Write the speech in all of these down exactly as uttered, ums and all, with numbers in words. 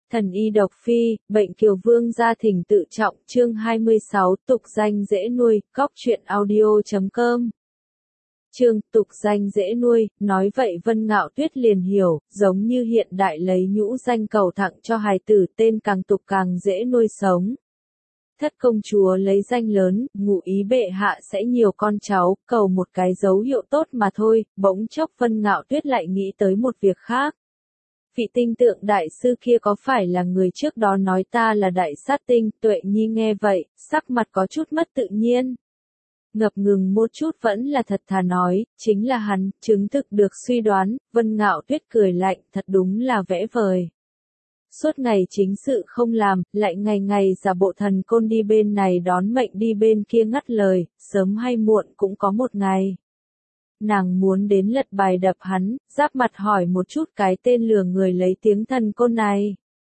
Thần y độc phi, bệnh kiều vương gia thỉnh tự trọng, chương hai mươi sáu, tục danh dễ nuôi, góc truyện audio chấm com. Chương, tục danh dễ nuôi, nói vậy Vân Ngạo Tuyết liền hiểu, giống như hiện đại lấy nhũ danh cầu tặng cho hài tử, tên càng tục càng dễ nuôi sống. Thất công chúa lấy danh lớn, ngụ ý bệ hạ sẽ nhiều con cháu, cầu một cái dấu hiệu tốt mà thôi, bỗng chốc Vân Ngạo Tuyết lại nghĩ tới một việc khác. Vị tinh tượng đại sư kia có phải là người trước đó nói ta là đại sát tinh? Tuệ Nhi nghe vậy, sắc mặt có chút mất tự nhiên. Ngập ngừng một chút vẫn là thật thà nói, chính là hắn, chứng thực được suy đoán. Vân Ngạo Tuyết cười lạnh, thật đúng là vẽ vời. Suốt ngày chính sự không làm, lại ngày ngày giả bộ thần côn đi bên này đón mệnh đi bên kia ngắt lời, sớm hay muộn cũng có một ngày. Nàng muốn đến lật bài đập hắn, giáp mặt hỏi một chút cái tên lừa người lấy tiếng thần côn này.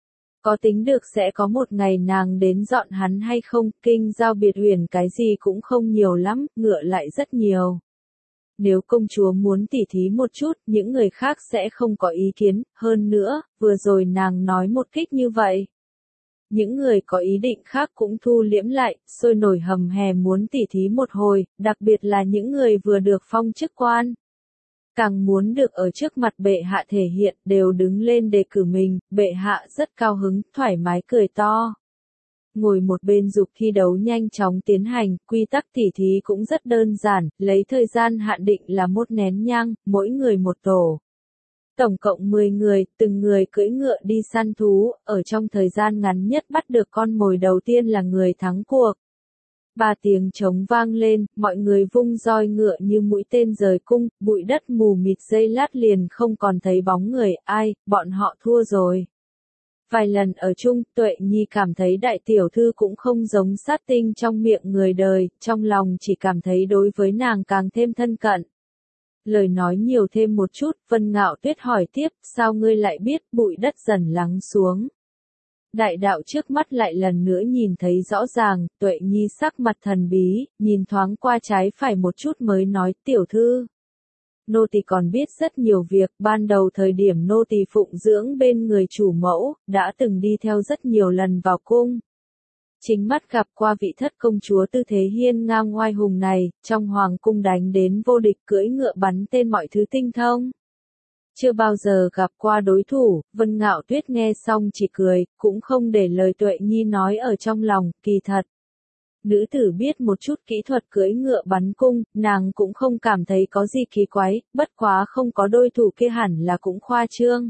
Có tính được sẽ có một ngày nàng đến dọn hắn hay không? Kinh giao biệt huyền cái gì cũng không nhiều lắm, ngựa lại rất nhiều. Nếu công chúa muốn tỉ thí một chút, những người khác sẽ không có ý kiến. Hơn nữa, vừa rồi nàng nói một kích như vậy. Những người có ý định khác cũng thu liễm lại, sôi nổi hầm hè muốn tỉ thí một hồi, đặc biệt là những người vừa được phong chức quan. Càng muốn được ở trước mặt bệ hạ thể hiện, đều đứng lên đề cử mình, bệ hạ rất cao hứng, thoải mái cười to. Ngồi một bên dục thi đấu nhanh chóng tiến hành, quy tắc tỉ thí cũng rất đơn giản, lấy thời gian hạn định là một nén nhang, mỗi người một tổ. Tổng cộng mười người, từng người cưỡi ngựa đi săn thú, ở trong thời gian ngắn nhất bắt được con mồi đầu tiên là người thắng cuộc. Ba tiếng trống vang lên, mọi người vung roi ngựa như mũi tên rời cung, bụi đất mù mịt giây lát liền không còn thấy bóng người, ai, bọn họ thua rồi. Vài lần ở chung, Tuệ Nhi cảm thấy đại tiểu thư cũng không giống sát tinh trong miệng người đời, trong lòng chỉ cảm thấy đối với nàng càng thêm thân cận. Lời nói nhiều thêm một chút, Vân Ngạo Tuyết hỏi tiếp, sao ngươi lại biết? Bụi đất dần lắng xuống. Đại đạo trước mắt lại lần nữa nhìn thấy rõ ràng, Tuệ Nhi sắc mặt thần bí, nhìn thoáng qua trái phải một chút mới nói, tiểu thư. Nô tỳ còn biết rất nhiều việc, ban đầu thời điểm nô tỳ phụng dưỡng bên người chủ mẫu, đã từng đi theo rất nhiều lần vào cung. Chính mắt gặp qua vị thất công chúa tư thế hiên ngang oai hùng này, trong hoàng cung đánh đến vô địch cưỡi ngựa bắn tên mọi thứ tinh thông. Chưa bao giờ gặp qua đối thủ, Vân Ngạo Tuyết nghe xong chỉ cười, cũng không để lời Tuệ Nhi nói ở trong lòng, kỳ thật. Nữ tử biết một chút kỹ thuật cưỡi ngựa bắn cung, nàng cũng không cảm thấy có gì kỳ quái, bất quá không có đôi thủ kia hẳn là cũng khoa trương.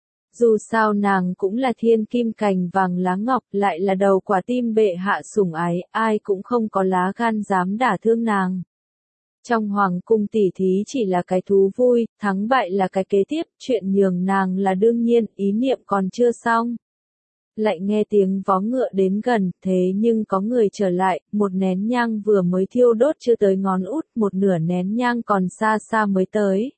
Dù sao nàng cũng là thiên kim cành vàng lá ngọc, lại là đầu quả tim bệ hạ sủng ái, ai cũng không có lá gan dám đả thương nàng. Trong hoàng cung tỉ thí chỉ là cái thú vui, thắng bại là cái kế tiếp, chuyện nhường nàng là đương nhiên, ý niệm còn chưa xong. Lại nghe tiếng vó ngựa đến gần, thế nhưng có người trở lại, một nén nhang vừa mới thiêu đốt chưa tới ngón út, một nửa nén nhang còn xa xa mới tới.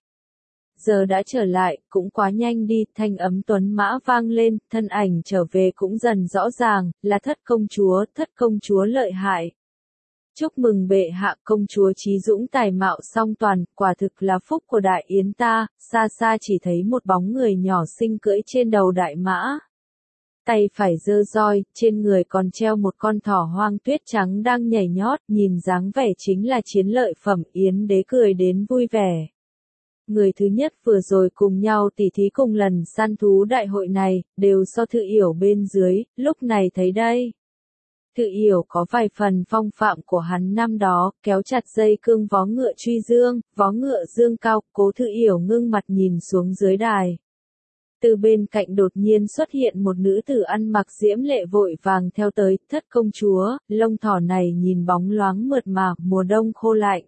Giờ đã trở lại, cũng quá nhanh đi, thanh ấm tuấn mã vang lên, thân ảnh trở về cũng dần rõ ràng, là thất công chúa, thất công chúa lợi hại. Chúc mừng bệ hạ, công chúa trí dũng tài mạo song toàn, quả thực là phúc của đại yến ta, xa xa chỉ thấy một bóng người nhỏ xinh cưỡi trên đầu đại mã. Tay phải giơ roi, trên người còn treo một con thỏ hoang tuyết trắng đang nhảy nhót, nhìn dáng vẻ chính là chiến lợi phẩm, yến đế cười đến vui vẻ. Người thứ nhất vừa rồi cùng nhau tỉ thí cùng lần săn thú đại hội này, đều do Thư Yểu bên dưới, lúc này thấy đây. Thư Yểu có vài phần phong phạm của hắn năm đó, kéo chặt dây cương vó ngựa truy dương, vó ngựa dương cao, Cố Thư Yểu ngưng mặt nhìn xuống dưới đài. Từ bên cạnh đột nhiên xuất hiện một nữ tử ăn mặc diễm lệ vội vàng theo tới, thất công chúa, lông thỏ này nhìn bóng loáng mượt mà, mùa đông khô lạnh.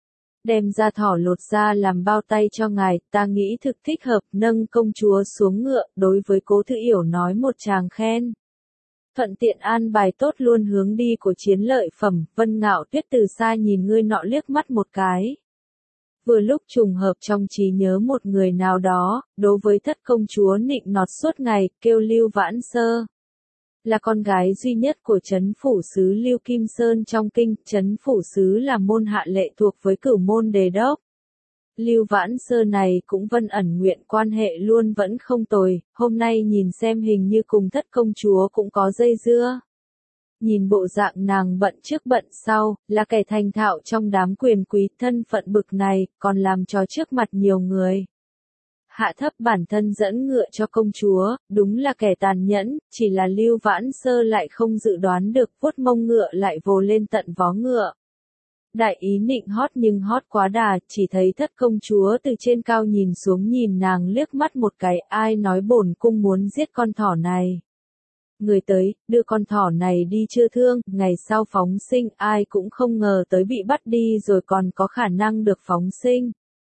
Đem ra thỏ lột ra làm bao tay cho ngài, ta nghĩ thực thích hợp, nâng công chúa xuống ngựa, đối với Cố Thư Yểu nói một tràng khen. Thuận tiện an bài tốt luôn hướng đi của chiến lợi phẩm, Vân Ngạo Tuyết từ xa nhìn người nọ liếc mắt một cái. Vừa lúc trùng hợp trong trí nhớ một người nào đó, đối với thất công chúa nịnh nọt suốt ngày, kêu Lưu Vãn Sơ. Là con gái duy nhất của trấn phủ sứ Lưu Kim Sơn trong kinh, trấn phủ sứ là môn hạ lệ thuộc với cửu môn đề đốc. Lưu Vãn Sơ này cũng vân ẩn nguyện quan hệ luôn vẫn không tồi, hôm nay nhìn xem hình như cùng thất công chúa cũng có dây dưa. Nhìn bộ dạng nàng bận trước bận sau, là kẻ thành thạo trong đám quyền quý, thân phận bực này, còn làm trò trước mặt nhiều người. Hạ thấp bản thân dẫn ngựa cho công chúa, đúng là kẻ tàn nhẫn, chỉ là Lưu Vãn Sơ lại không dự đoán được, vuốt mông ngựa lại vồ lên tận vó ngựa. Đại ý nịnh hót nhưng hót quá đà, chỉ thấy thất công chúa từ trên cao nhìn xuống nhìn nàng liếc mắt một cái, ai nói bổn cung muốn giết con thỏ này. Người tới, đưa con thỏ này đi chữa thương, ngày sau phóng sinh, ai cũng không ngờ tới bị bắt đi rồi còn có khả năng được phóng sinh.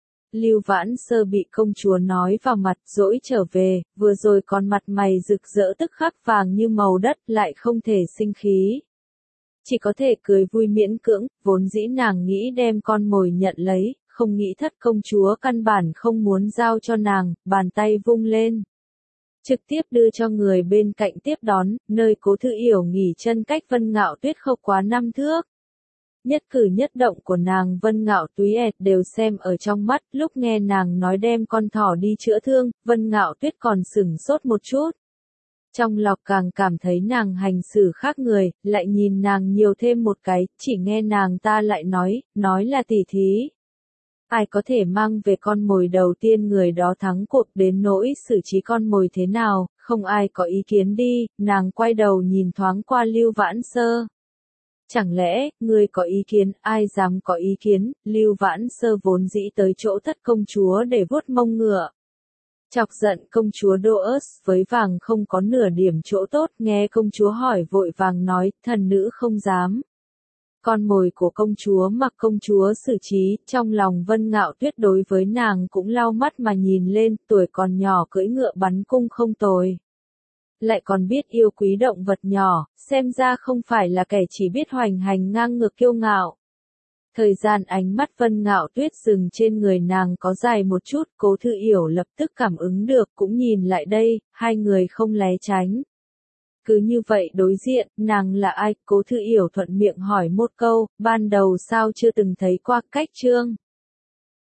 Lưu Vãn Sơ bị công chúa nói vào mặt, dỗi trở về, vừa rồi còn mặt mày rực rỡ tức khắc vàng như màu đất, lại không thể sinh khí. Chỉ có thể cười vui miễn cưỡng, vốn dĩ nàng nghĩ đem con mồi nhận lấy, không nghĩ thất công chúa căn bản không muốn giao cho nàng, bàn tay vung lên. Trực tiếp đưa cho người bên cạnh tiếp đón, nơi Cố Thư Yểu nghỉ chân cách Vân Ngạo Tuyết không quá năm thước. Nhất cử nhất động của nàng Vân Ngạo Tuyết đều xem ở trong mắt, lúc nghe nàng nói đem con thỏ đi chữa thương, Vân Ngạo Tuyết còn sửng sốt một chút. Trong lòng càng cảm thấy nàng hành xử khác người, lại nhìn nàng nhiều thêm một cái, chỉ nghe nàng ta lại nói, nói là tỉ thí. Ai có thể mang về con mồi đầu tiên người đó thắng cuộc, đến nỗi xử trí con mồi thế nào, không ai có ý kiến đi, nàng quay đầu nhìn thoáng qua Lưu Vãn Sơ. Chẳng lẽ, ngươi có ý kiến, ai dám có ý kiến, Lưu Vãn Sơ vốn dĩ tới chỗ thất công chúa để vuốt mông ngựa. Chọc giận công chúa Đô ớt với vàng không có nửa điểm chỗ tốt, nghe công chúa hỏi vội vàng nói, thần nữ không dám. Con mồi của công chúa mặc công chúa xử trí, trong lòng Vân Ngạo Tuyết đối với nàng cũng lau mắt mà nhìn lên, tuổi còn nhỏ cưỡi ngựa bắn cung không tồi. Lại còn biết yêu quý động vật nhỏ, xem ra không phải là kẻ chỉ biết hoành hành ngang ngược kiêu ngạo. Thời gian ánh mắt Vân Ngạo Tuyết dừng trên người nàng có dài một chút, Cố Thư Yểu lập tức cảm ứng được, cũng nhìn lại đây, hai người không né tránh. Cứ như vậy đối diện, nàng là ai? Cố Thư Yểu thuận miệng hỏi một câu, ban đầu sao chưa từng thấy qua cách trương.